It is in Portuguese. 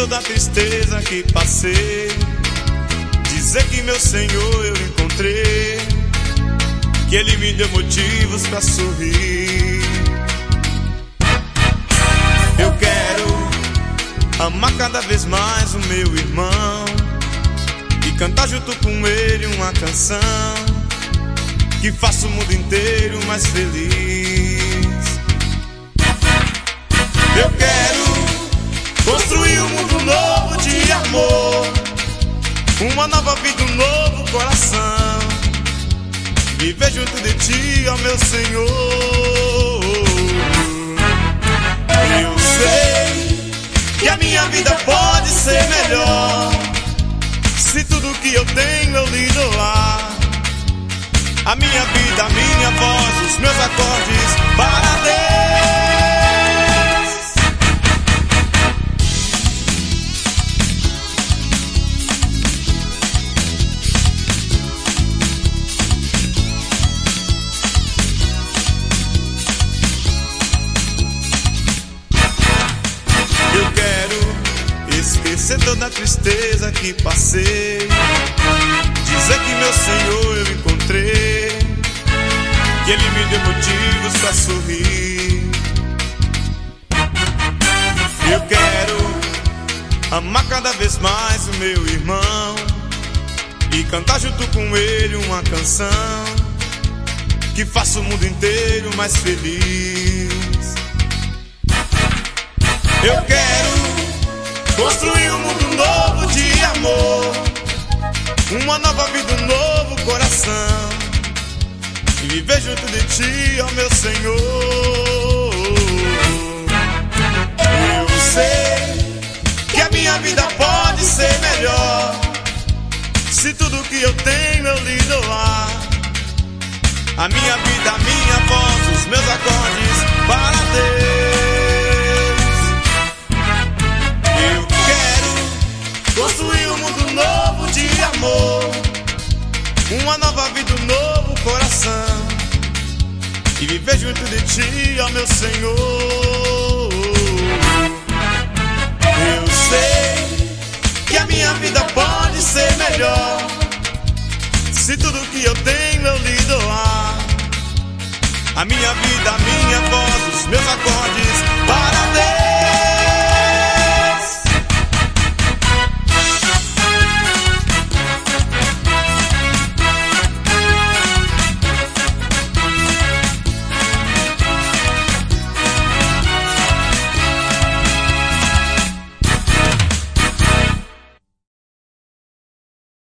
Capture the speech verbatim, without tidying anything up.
toda a tristeza que passei, dizer que meu Senhor eu encontrei, que Ele me deu motivos pra sorrir. Eu quero amar cada vez mais o meu irmão e cantar junto com ele uma canção que faça o mundo inteiro mais feliz. Eu quero construir um mundo novo de amor, uma nova vida, um novo coração, viver junto de ti, ó meu Senhor. Eu sei que a minha vida pode ser melhor se tudo que eu tenho eu lhe doar. A minha vida, a minha voz, os meus acordes para Deus. Eu quero esquecer toda a tristeza que passei, dizer que meu Senhor eu encontrei, que Ele me deu motivos pra sorrir. Eu quero amar cada vez mais o meu irmão e cantar junto com ele uma canção que faça o mundo inteiro mais feliz. Eu quero construir um mundo novo de amor, uma nova vida, um novo coração, e viver junto de ti, ó meu Senhor. Eu sei que a minha vida pode ser melhor se tudo que eu tenho eu lhe doar. A minha vida, a minha voz, os meus acordes para Deus. Eu quero construir um mundo novo de amor, uma nova vida, um novo coração, e viver junto de ti, ó meu Senhor. Eu sei que a minha vida pode ser melhor se tudo que eu tenho eu lhe doar. A minha vida, a minha voz, os meus acordes